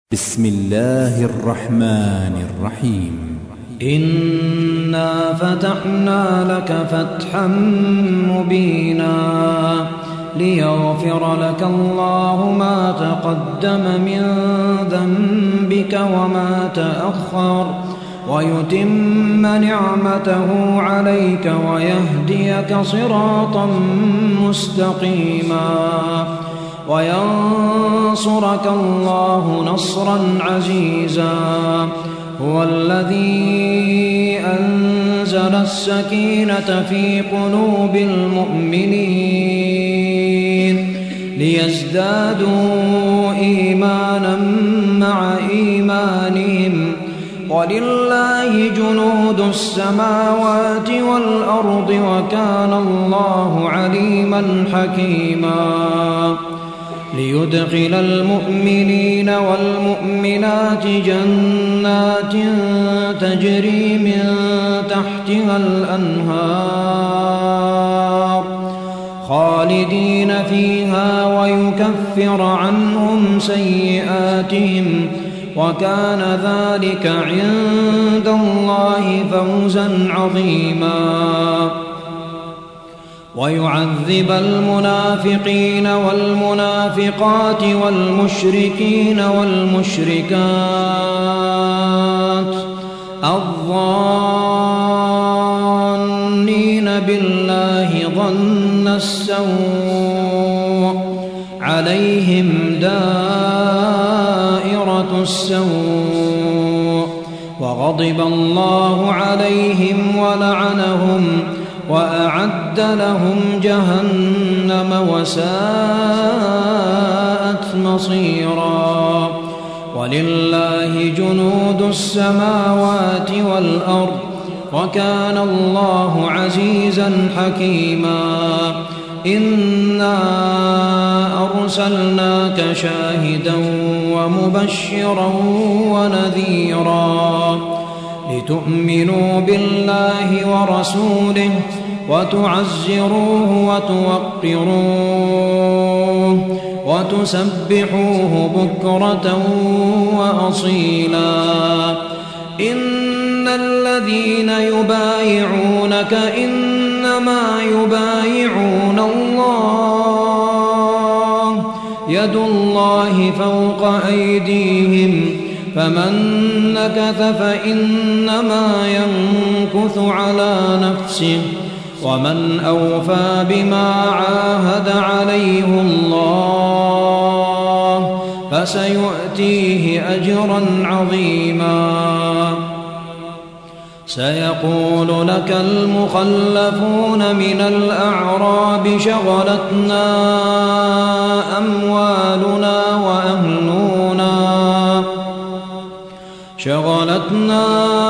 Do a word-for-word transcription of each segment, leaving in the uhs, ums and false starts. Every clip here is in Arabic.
بسم الله الرحمن الرحيم. إنا فتحنا لك فتحا مبينا ليغفر لك الله ما تقدم من ذنبك وما تأخر ويتم نعمته عليك ويهديك صراطا مستقيما وينصرك الله نصرا عزيزا. هو الذي أنزل السكينة في قلوب المؤمنين ليزدادوا إيمانا مع إيمانهم ولله جنود السماوات والأرض وكان الله عليما حكيما. ليدخل المؤمنين والمؤمنات جنات تجري من تحتها الأنهار خالدين فيها ويكفر عنهم سيئاتهم وكان ذلك عند الله فوزا عظيما. ويعذب المنافقين والمنافقات والمشركين والمشركات الظانين بالله ظن السوء عليهم دائرة السوء وغضب الله عليهم ولعنهم وأعد لهم جهنم وساءت مصيرا. ولله جنود السماوات والأرض وكان الله عزيزا حكيما. إنا أرسلناك شاهدا ومبشرا ونذيرا لتؤمنوا بالله ورسوله وتعزروه وتوقروه وتسبحوه بكرة وأصيلا. إن الذين يبايعونك إنما يبايعون الله يد الله فوق أيديهم فمن نكث فإنما ينكث على نفسه ومن أوفى بما عاهد عليه الله فسيؤتيه أجرا عظيما. سيقول لك المخلفون من الأعراب شغلتنا أموالنا وأهلنا شغلتنا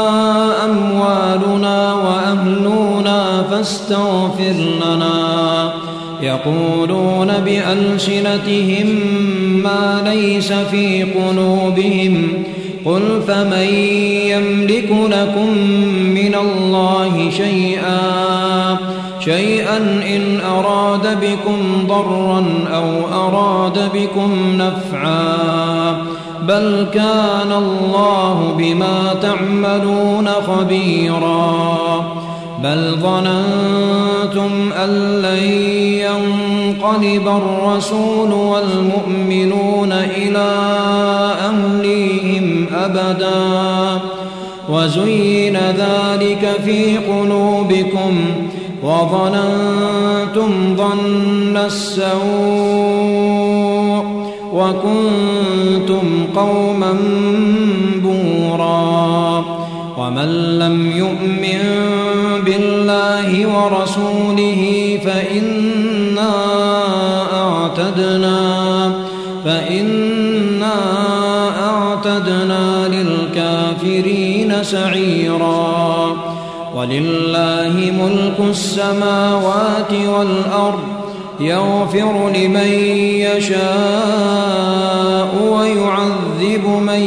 أموالنا وأهلنا فاستغفر لنا. يقولون بألسنتهم ما ليس في قلوبهم قل فمن يملك لكم من الله شيئا شيئا إن أراد بكم ضرا أو أراد بكم نفعا بل كان الله بما تعملون خبيرا. بل ظننتم أن لن ينقلب الرسول والمؤمنون إلى أهليهم أبدا وزين ذلك في قلوبكم وظننتم ظن السوء وكنتم قوما بورا. ومن لم يؤمن بالله ورسوله فإنا أعتدنا فإنا أعتدنا للكافرين سعيرا. ولله ملك السماوات والأرض يغفر لمن يشاء ويعذب من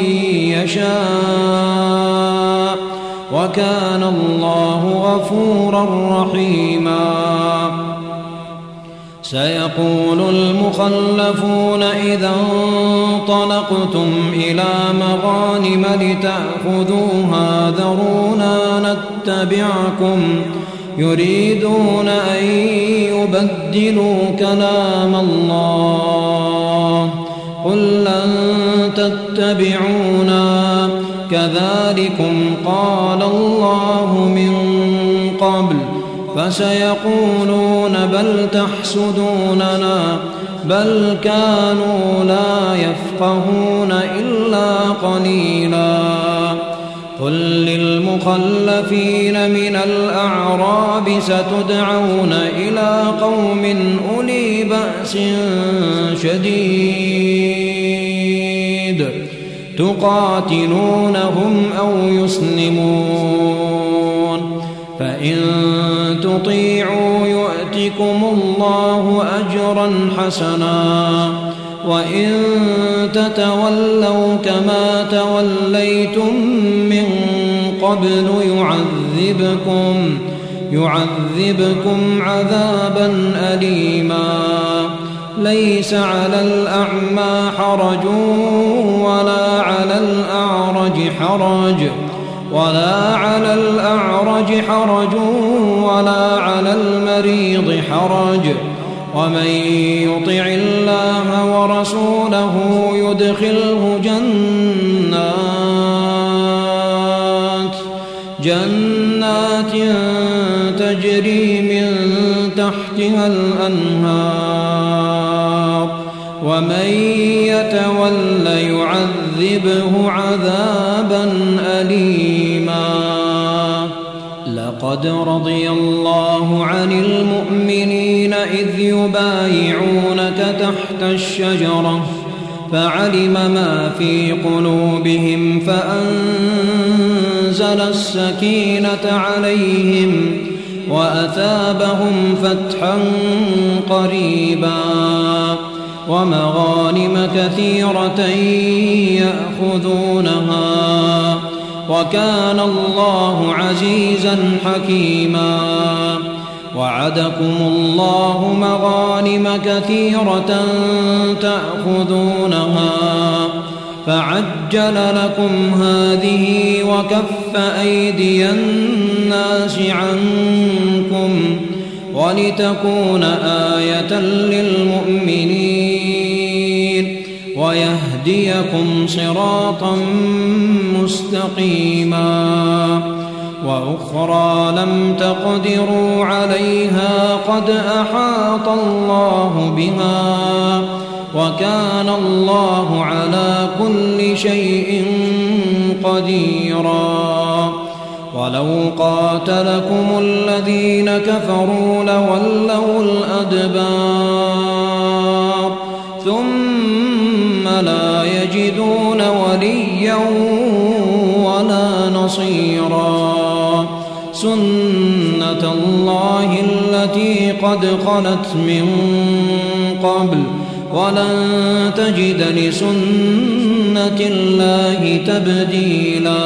يشاء وكان الله غفورا رحيما. سيقول المخلفون إذا انطلقتم إلى مغانم لتأخذوها ذرونا نتبعكم يريدون أن يبدلوا كلام الله قل لن تتبعونا كذلكم قال الله من قبل فسيقولون بل تحسدوننا بل كانوا لا يفقهون إلا قليلا قل للمخلفين من الأعراب ستدعون إلى قوم أولي بأس شديد تقاتلونهم أو يسلمون فإن تطيعوا يؤتكم الله أجرا حسنا وإن تتولوا كما توليتم من قبل يعذبكم يعذبكم عذابا أليما ليس على الأعمى حرج ولا على الأعرج حرج ولا على الأعرج حرج ولا على المريض حرج ومن يطع الله ورسوله يدخله جنات جنات تجري من تحتها الأنهار ومن يتول يعذبه عذابا أليما لقد رضي الله عن المؤمنين إذ يبايعونك تحت الشجرة فعلم ما في قلوبهم فأنزل السكينة عليهم وأثابهم فتحا قريبا ومغانم كثيرة يأخذونها وكان الله عزيزا حكيما وعدكم الله مغانم كثيرة تأخذونها فعجل لكم هذه وكف أيدي الناس عنكم ولتكون آية للمؤمنين ويهديكم صراطا مستقيما وأخرى لم تقدروا عليها قد أحاط الله بها وكان الله على كل شيء قديرا ولو قاتلكم الذين كفروا لولوا الأدبار ثم لا يجدون وليا ولا نصيرا سنة الله التي قد خلت من قبل ولن تجد لسنة الله تبديلا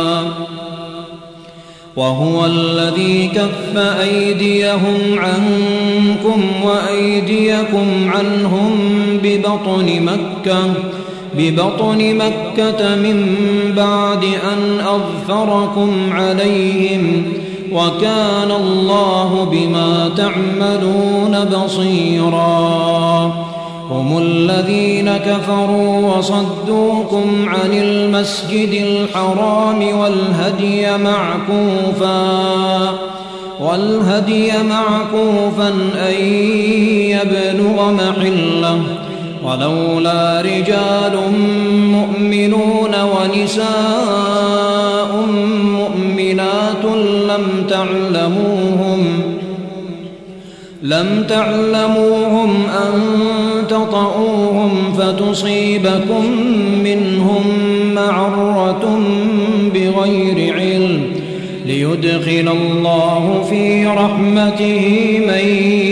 وهو الذي كف أيديهم عنكم وأيديكم عنهم ببطن مكة ببطن مكة من بعد أن أظفركم عليهم وكان الله بما تعملون بصيرا هم الذين كفروا وصدوكم عن المسجد الحرام والهدي معكوفا والهدي معكوفا أن يبلغ محله ولولا رجال مؤمنون ونساء مؤمنات لم تعلموهم لم تعلموهم أن تطؤوهم فتصيبكم منهم معرة بغير علم ليدخل الله في رحمته من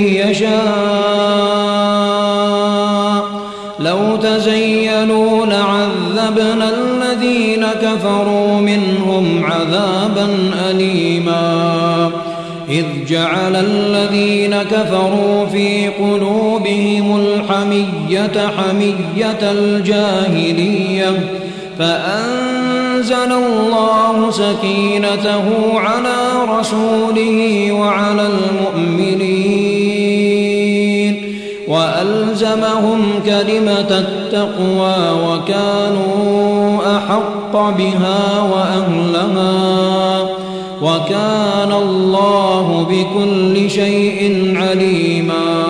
يشاء لو تزينوا لعذبنا الذين كفروا منهم عذابا أليما إذ جعل الذين كفروا في قلوبهم الحمية حمية الجاهلية فأنزل الله سكينته على رسوله وعلى المؤمنين وألزمهم كلمة التقوى وكانوا أحق بها وأهلها وكان الله بكل شيء عليما.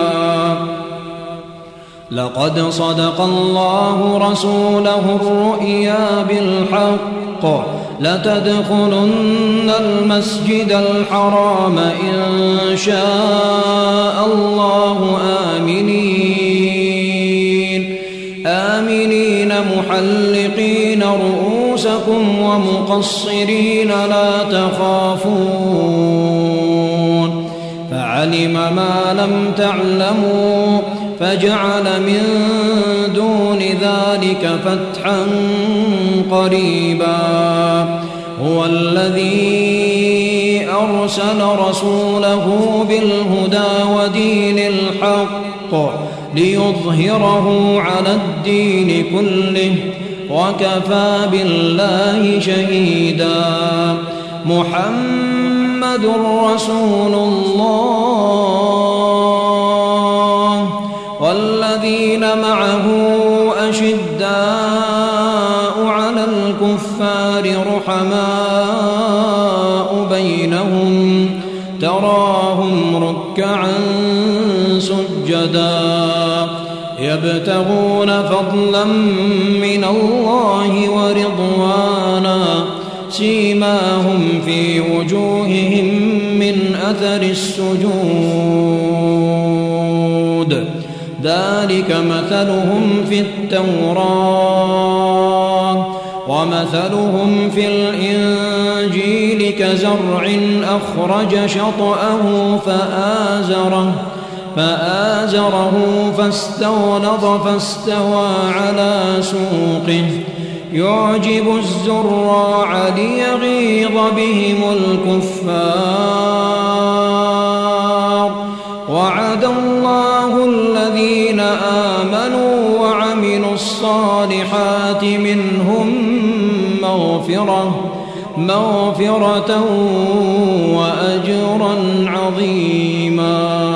لقد صدق الله رسوله الرؤيا بالحق لتدخلن المسجد الحرام إن شاء الله آمنين آمنين محلقين رؤوسكم ومقصرين لا تخافون فعلم ما لم تعلموا فجعل من دون ذلك فتحا قريبا. هو الذي أرسل رسوله بالهدى ودين الحق ليظهره على الدين كله وكفى بالله شهيدا. محمد رسول الله والذين معه أشداء على الكفار رحماء بينهم تراهم ركعا سجدا يبتغون فضلا من الله ورضوانا سيماهم في وجوههم من أثر السجود ذلك مثلهم في التوراة ومثلهم في الإنجيل كزرع أخرج شطأه فآزره فآزره فاستغلظ فاستوى على سوقه يعجب الزراع ليغيظ بهم الكفار. وعد الله الذين آمنوا وعملوا الصالحات منهم مغفرة مغفرة وأجرا عظيما.